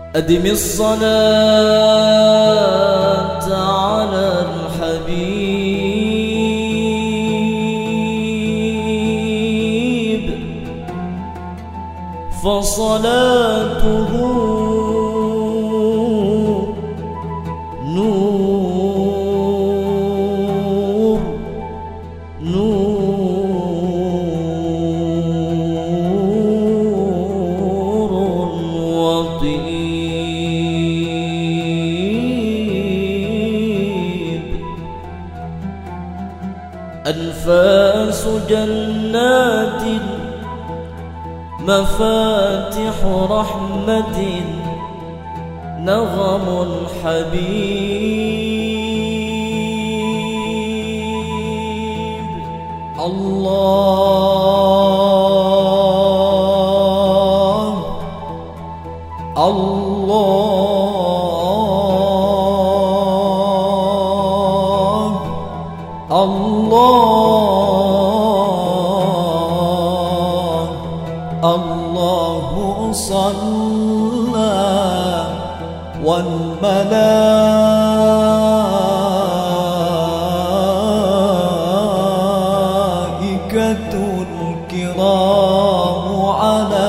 أدم الصلاة على الحبيب فصلاته نور نور وطيب أنفاس جنات مفاتح رحمة نغم حبيب الله الله الله الله صلى والملائكة الكرام على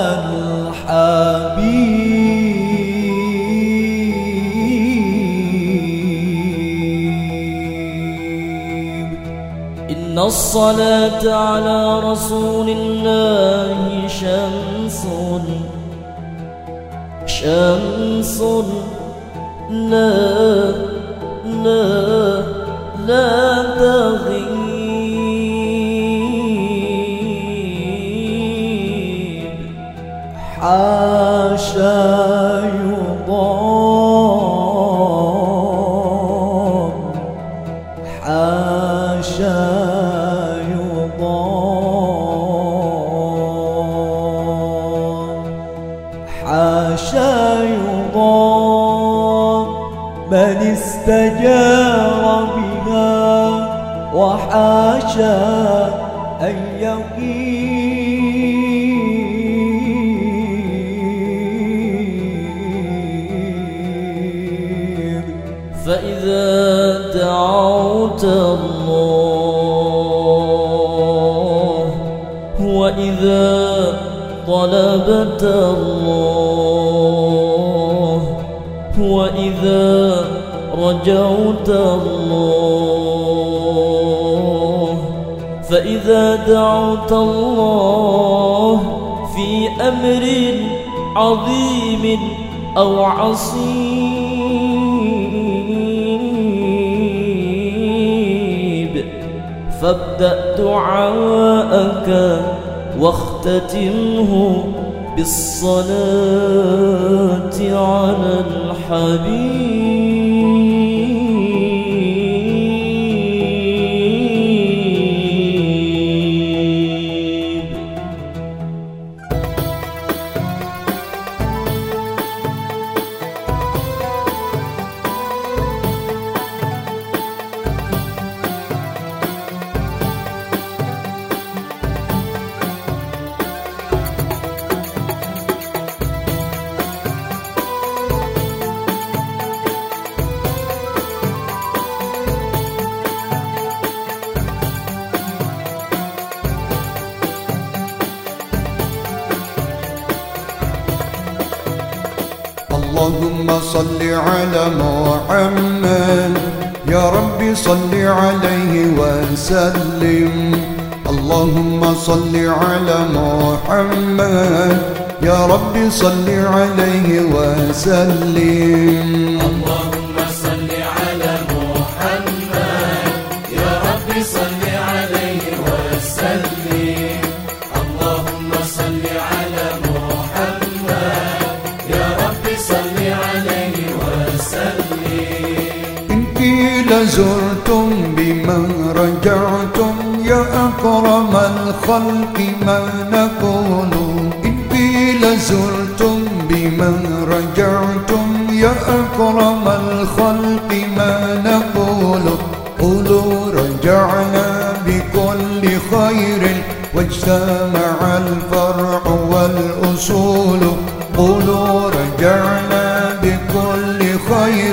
الحبيب إن الصلاة على رسول الله شمس لا تغيب حاشا يضام حاشا يضام حاشا يضام من استجار بها وحاشا أن يغيب فإذا دعوت الله وإذا طلبت الله وإذا رجوت الله فإذا دعوت الله في أمر عظيم أو عصيب فابدأ دعاءك واختتمه بالصلاة على الحبيب اللهم صل على محمد يا رب صل عليه وسلم اللهم صل على محمد يا رب صل عليه وسلم اللهم صل على محمد يا رب صل عليه وسلم اللهم صل على محمد يا رب صل عليه وسلم إن قيل زرتم بمن رجعتم يا أكرم الخلق ما نقول إن قيل زرتم بمن رجعتم يا أكرم الخلق ما نقول قولوا رجعنا بكل خير واجتمع الفرع والأصول قولوا رجعنا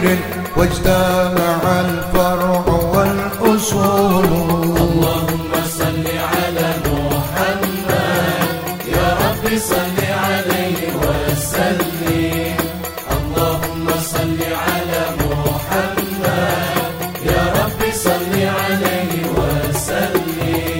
خير واجتمع الفرع والأصول. اللهم صل على محمد يا رب صل عليه وسلم. اللهم صل على محمد يا رب صل عليه وسلم.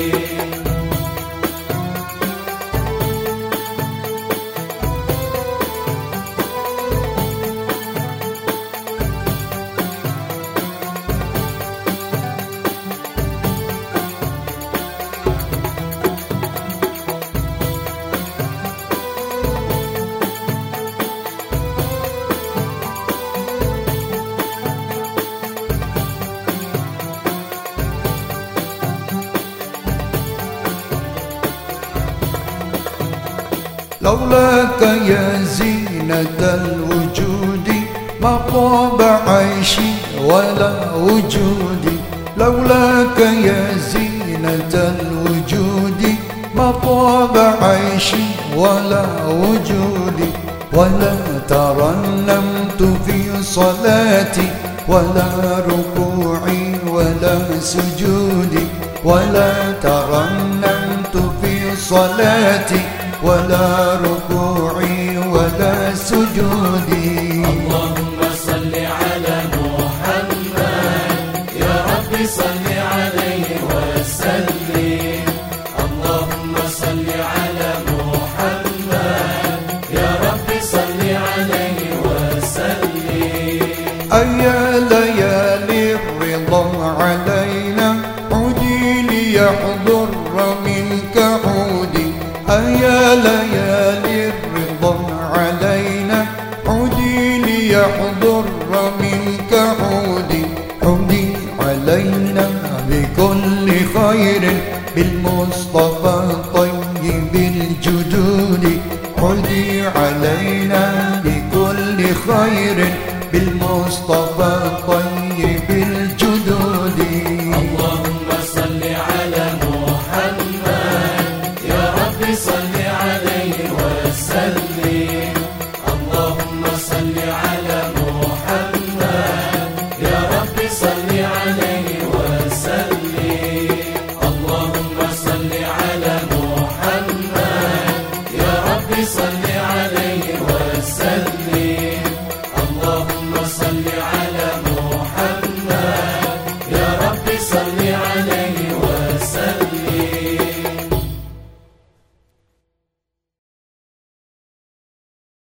لولاك يا زينة الوجود ما طاب عيشي ولا وجودي. لولاك يا زينة الوجود ما طاب عيشي ولا وجودي. ولا ترنمت في صلاتي ولا ركوعي ولا سجودي. ولا ترنمت في صلاتي ولا ركوعي ولا سجودي. اللهم صل على محمد يا رب صل عليه وسلم. اللهم صل على محمد يا رب صل عليه وسلم. أيا ليالي الرضا علينا عودي ليحضر منك عودي. أيا ليالي الرضا علينا عودي ليحضر منك عودي. عودي علينا بكل خير بالمصطفى طيب الجدود. عودي علينا بكل خير بالمصطفى طيب الجدود. اللهم صل على محمد يا رب صل